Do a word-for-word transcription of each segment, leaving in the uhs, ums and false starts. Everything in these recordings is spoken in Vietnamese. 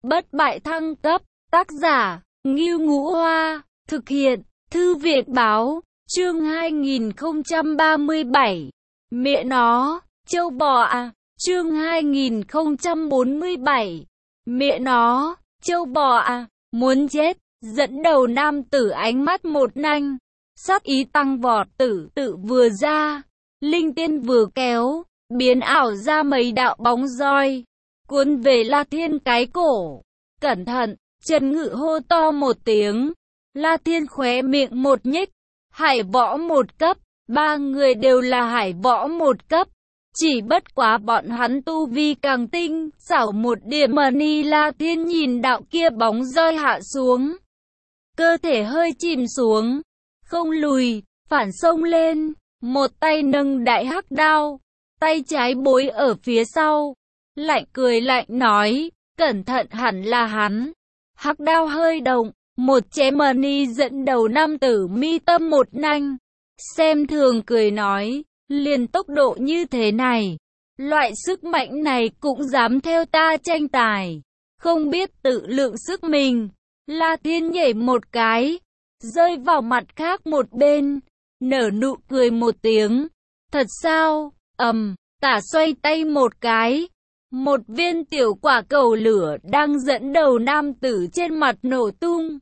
bất bại thăng cấp, tác giả, Ngưu Ngũ Hoa, thực hiện, Thư viện Báo, chương hai nghìn không trăm ba mươi bảy, mẹ nó, trâu bò à, chương hai nghìn không trăm bốn mươi bảy, mẹ nó, trâu bò à, muốn chết, dẫn đầu nam tử ánh mắt một nanh, sát ý tăng vọt, tử tự vừa ra, linh tiên vừa kéo, biến ảo ra mấy đạo bóng roi, cuốn về La Thiên cái cổ. Cẩn thận, Trần Ngự hô to một tiếng, La Thiên khóe miệng một nhếch, hải võ một cấp, ba người đều là hải võ một cấp, chỉ bất quá bọn hắn tu vi càng tinh, xảo một điểm mà ni. La Thiên nhìn đạo kia bóng roi hạ xuống, cơ thể hơi chìm xuống, không lùi, phản xông lên, một tay nâng đại hắc đao, tay trái bối ở phía sau, lạnh cười lạnh nói, cẩn thận, hẳn là hắn. Hắc đao hơi động, một chém mà ni dẫn đầu nam tử mi tâm một nanh, xem thường cười nói, liền tốc độ như thế này, loại sức mạnh này cũng dám theo ta tranh tài, không biết tự lượng sức mình. La Thiên nhảy một cái, rơi vào mặt khác một bên, nở nụ cười một tiếng, thật sao, ầm, tả xoay tay một cái, một viên tiểu quả cầu lửa đang dẫn đầu nam tử trên mặt nổ tung,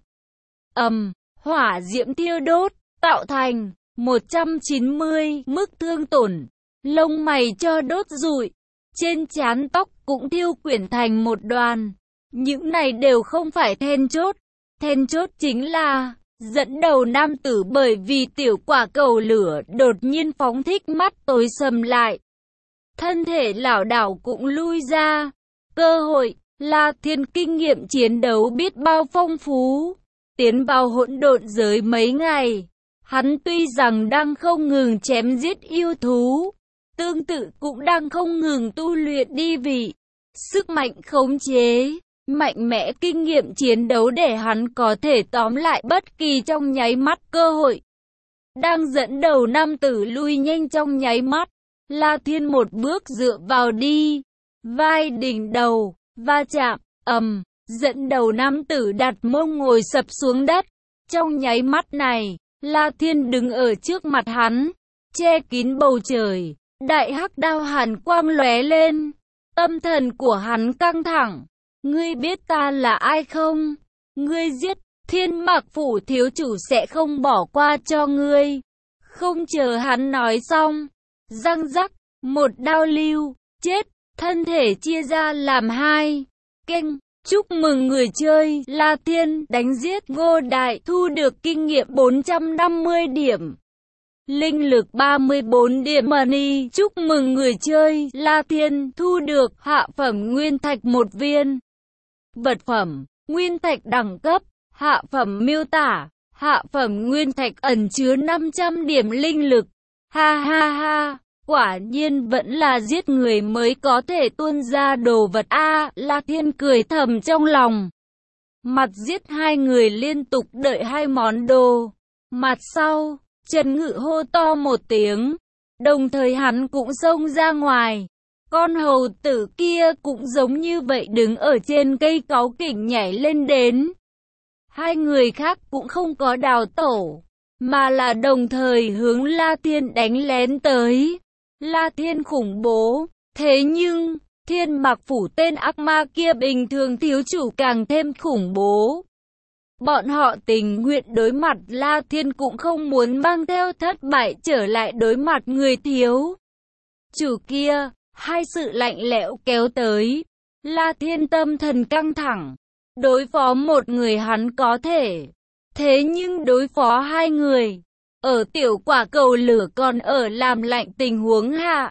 ầm, hỏa diễm thiêu đốt, tạo thành một trăm chín mươi mức thương tổn, lông mày cho đốt rụi, trên trán tóc cũng thiêu quyển thành một đoàn. Những này đều không phải then chốt, then chốt chính là dẫn đầu nam tử bởi vì tiểu quả cầu lửa đột nhiên phóng thích, mắt tối sầm lại, thân thể lảo đảo cũng lui ra. Cơ hội, La Thiên kinh nghiệm chiến đấu biết bao phong phú, tiến vào hỗn độn giới mấy ngày, hắn tuy rằng đang không ngừng chém giết yêu thú, tương tự cũng đang không ngừng tu luyện đi vị, sức mạnh khống chế, mạnh mẽ kinh nghiệm chiến đấu để hắn có thể tóm lại bất kỳ trong nháy mắt cơ hội. Đang dẫn đầu nam tử lui nhanh trong nháy mắt, La Thiên một bước dựa vào đi, vai đỉnh đầu, va chạm, ầm, dẫn đầu nam tử đặt mông ngồi sập xuống đất. Trong nháy mắt này, La Thiên đứng ở trước mặt hắn, che kín bầu trời, đại hắc đao hàn quang lóe lên, tâm thần của hắn căng thẳng. Ngươi biết ta là ai không? Ngươi giết Thiên Mạc Phủ thiếu chủ sẽ không bỏ qua cho ngươi. Không chờ hắn nói xong, răng rắc, một đao lưu, chết, thân thể chia ra làm hai. Kênh, chúc mừng người chơi La Thiên đánh giết Ngô Đại, thu được kinh nghiệm bốn trăm năm mươi điểm. Linh lực ba mươi bốn điểm money. Chúc mừng người chơi La Thiên thu được hạ phẩm nguyên thạch một viên. Vật phẩm, nguyên thạch đẳng cấp, hạ phẩm miêu tả, hạ phẩm nguyên thạch ẩn chứa năm trăm điểm linh lực. Ha ha ha, quả nhiên vẫn là giết người mới có thể tuôn ra đồ vật a. À, La Thiên cười thầm trong lòng. Mặt giết hai người liên tục đợi hai món đồ. Mặt sau, Trần Ngự hô to một tiếng, đồng thời hắn cũng xông ra ngoài. Con hầu tử kia cũng giống như vậy đứng ở trên cây cáu kỉnh nhảy lên đến. Hai người khác cũng không có đào tổ, mà là đồng thời hướng La Thiên đánh lén tới. La Thiên khủng bố, thế nhưng, Thiên Mạc Phủ tên ác ma kia bình thường thiếu chủ càng thêm khủng bố. Bọn họ tình nguyện đối mặt La Thiên cũng không muốn mang theo thất bại trở lại đối mặt người thiếu chủ kia. Hai sự lạnh lẽo kéo tới, La Thiên tâm thần căng thẳng, đối phó một người hắn có thể, thế nhưng đối phó hai người, ở tiểu quả cầu lửa còn ở làm lạnh tình huống hạ,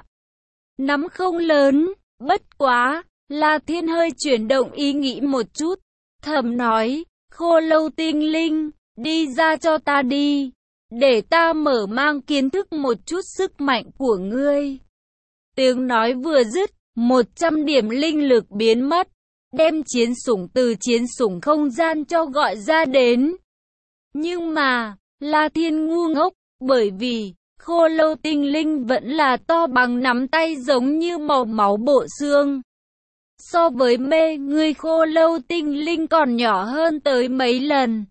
nắm không lớn. Bất quá, La Thiên hơi chuyển động ý nghĩ một chút, thầm nói, Khô Lâu tinh linh, đi ra cho ta đi, để ta mở mang kiến thức một chút sức mạnh của ngươi. Tiếng nói vừa dứt, một trăm điểm linh lực biến mất, đem chiến sủng từ chiến sủng không gian cho gọi ra đến. Nhưng mà, La Thiên ngu ngốc, bởi vì Khô Lâu tinh linh vẫn là to bằng nắm tay giống như màu máu bộ xương. so với mê người Khô Lâu Tinh Linh còn nhỏ hơn tới mấy lần.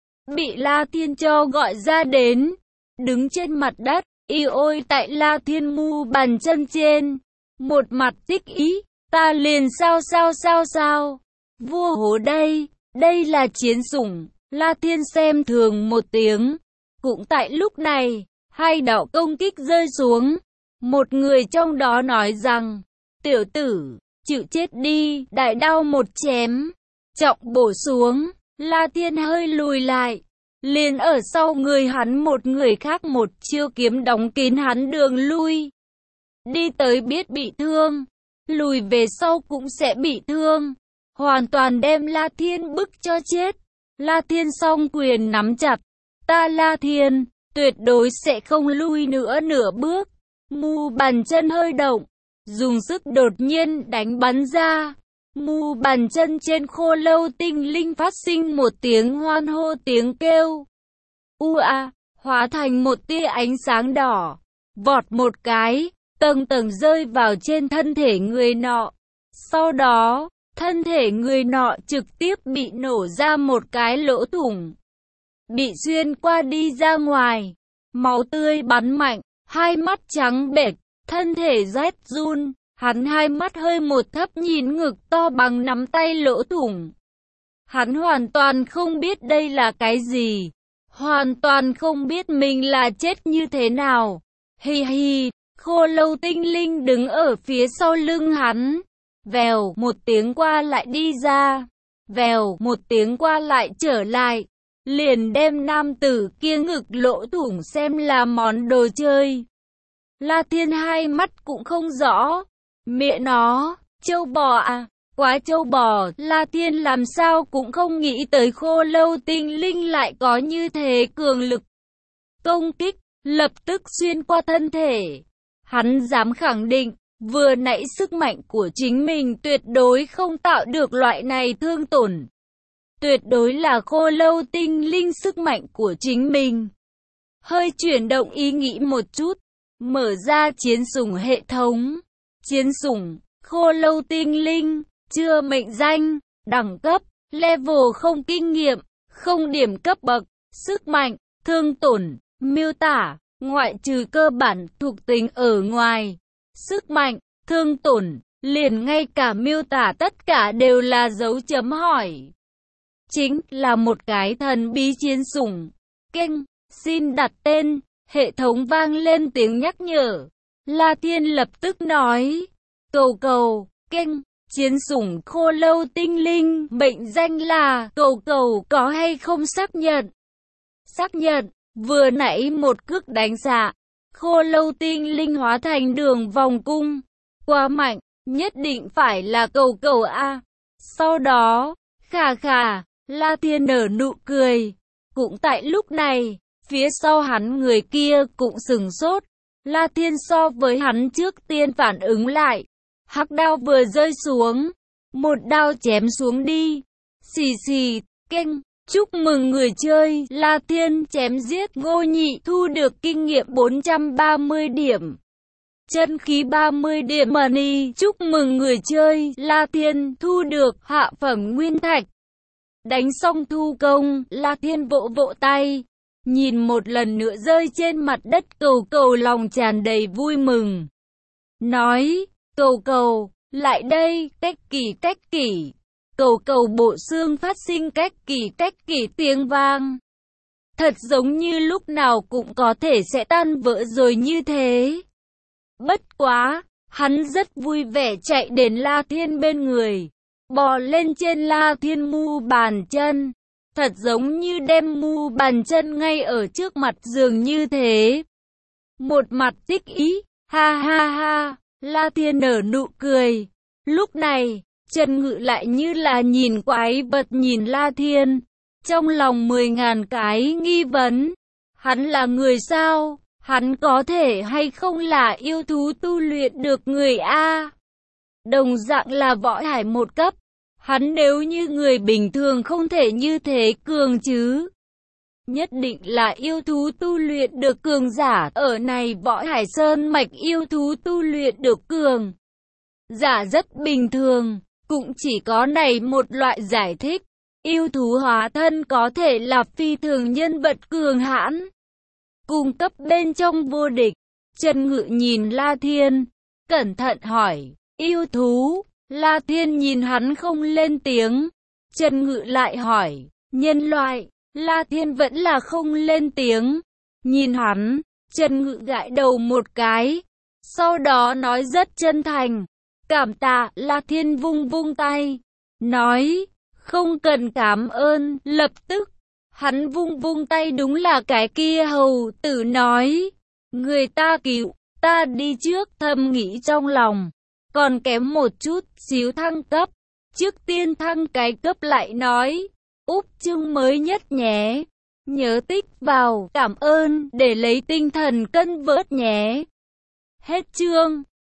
Bị La Thiên cho gọi ra đến, đứng trên mặt đất, y ôi tại La Thiên mu bàn chân trên, một mặt thích ý, ta liền sao sao sao sao, vua hố đây, đây là chiến sủng. La Thiên xem thường một tiếng. Cũng tại lúc này, hai đạo công kích rơi xuống. Một người trong đó nói rằng, tiểu tử, chịu chết đi, đại đao một chém, trọng bổ xuống. La Thiên hơi lùi lại, liền ở sau người hắn một người khác một chiêu kiếm đóng kín hắn đường lui. Đi tới biết bị thương, lùi về sau cũng sẽ bị thương, hoàn toàn đem La Thiên bức cho chết. La Thiên song quyền nắm chặt, ta La Thiên, tuyệt đối sẽ không lui nữa nửa bước. Mu bàn chân hơi động, dùng sức đột nhiên đánh bắn ra. Mu bàn chân trên Khô Lâu Tinh Linh phát sinh một tiếng hoan hô tiếng kêu. U a, hóa thành một tia ánh sáng đỏ, vọt một cái, tầng tầng rơi vào trên thân thể người nọ. Sau đó, thân thể người nọ trực tiếp bị nổ ra một cái lỗ thủng, bị xuyên qua đi ra ngoài, máu tươi bắn mạnh, hai mắt trắng bệch, thân thể rét run, hắn hai mắt hơi một thấp nhìn ngực to bằng nắm tay lỗ thủng. Hắn hoàn toàn không biết đây là cái gì, hoàn toàn không biết mình là chết như thế nào. Hi hi, Khô Lâu Tinh Linh đứng ở phía sau lưng hắn. Vèo một tiếng qua lại đi ra, vèo một tiếng qua lại trở lại, liền đem nam tử kia ngực lỗ thủng xem là món đồ chơi. La Thiên hai mắt cũng không rõ, mẹ nó, trâu bò à, quá trâu bò. La Thiên làm sao cũng không nghĩ tới Khô Lâu Tinh Linh lại có như thế cường lực công kích, lập tức xuyên qua thân thể. Hắn dám khẳng định, vừa nãy sức mạnh của chính mình tuyệt đối không tạo được loại này thương tổn. Tuyệt đối là Khô Lâu Tinh Linh sức mạnh của chính mình. Hơi chuyển động ý nghĩ một chút, mở ra chiến sủng hệ thống. Chiến sủng, Khô Lâu Tinh Linh, chưa mệnh danh, đẳng cấp, level không kinh nghiệm, không điểm cấp bậc, sức mạnh, thương tổn, miêu tả, ngoại trừ cơ bản thuộc tính ở ngoài. Sức mạnh, thương tổn, liền ngay cả miêu tả tất cả đều là dấu chấm hỏi. Chính là một cái thần bí chiến sủng. Kênh, xin đặt tên, hệ thống vang lên tiếng nhắc nhở. La Thiên lập tức nói, cầu cầu, kênh, chiến sủng Khô Lâu Tinh Linh, mệnh danh là cầu cầu có hay không xác nhận. Xác nhận, vừa nãy một cước đánh xạ. Khô Lâu Tinh Linh hóa thành đường vòng cung, quá mạnh, nhất định phải là cầu cầu a. Sau đó, khà khà, La Thiên nở nụ cười. Cũng tại lúc này, phía sau hắn người kia cũng sửng sốt. La Thiên so với hắn trước tiên phản ứng lại, hắc đao vừa rơi xuống, một đao chém xuống đi. Xì xì, kênh. Chúc mừng người chơi La Thiên chém giết Ngô Nhị thu được kinh nghiệm bốn trăm ba mươi điểm. Chân khí ba mươi điểm money. Chúc mừng người chơi La Thiên thu được hạ phẩm nguyên thạch. Đánh xong thu công, La Thiên vỗ vỗ tay, nhìn một lần nữa rơi trên mặt đất cầu cầu lòng tràn đầy vui mừng. Nói, cầu cầu, lại đây, cách kỳ cách kỳ. Cầu cầu bộ xương phát sinh cách kỳ cách kỳ tiếng vang. Thật giống như lúc nào cũng có thể sẽ tan vỡ rồi như thế. Bất quá, hắn rất vui vẻ chạy đến La Thiên bên người, bò lên trên La Thiên mu bàn chân. Thật giống như đem mu bàn chân ngay ở trước mặt giường như thế. Một mặt thích ý, ha ha ha, La Thiên nở nụ cười. Lúc này, Trần Ngự lại như là nhìn quái vật nhìn La Thiên, trong lòng mười ngàn cái nghi vấn. Hắn là người sao? Hắn có thể hay không là yêu thú tu luyện được người A? Đồng dạng là võ hải một cấp, hắn nếu như người bình thường không thể như thế cường chứ. Nhất định là yêu thú tu luyện được cường giả, ở này võ hải sơn mạch yêu thú tu luyện được cường giả rất bình thường. Cũng chỉ có này một loại giải thích. Yêu thú hóa thân có thể là phi thường nhân vật cường hãn, cung cấp bên trong vô địch. Trần Ngự nhìn La Thiên, cẩn thận hỏi, yêu thú. La Thiên nhìn hắn không lên tiếng. Trần Ngự lại hỏi, nhân loại. La Thiên vẫn là không lên tiếng. Nhìn hắn, Trần Ngự gãi đầu một cái. Sau đó nói rất chân thành, cảm tạ. La Thiên vung vung tay, nói, không cần cảm ơn. Lập tức, hắn vung vung tay, đúng là cái kia hầu tử nói, người ta cứu, ta đi trước. Thầm nghĩ trong lòng, còn kém một chút xíu thăng cấp, trước tiên thăng cái cấp lại nói, úp chương mới nhất nhé, nhớ tích vào, cảm ơn, để lấy tinh thần cân vớt nhé. Hết chương.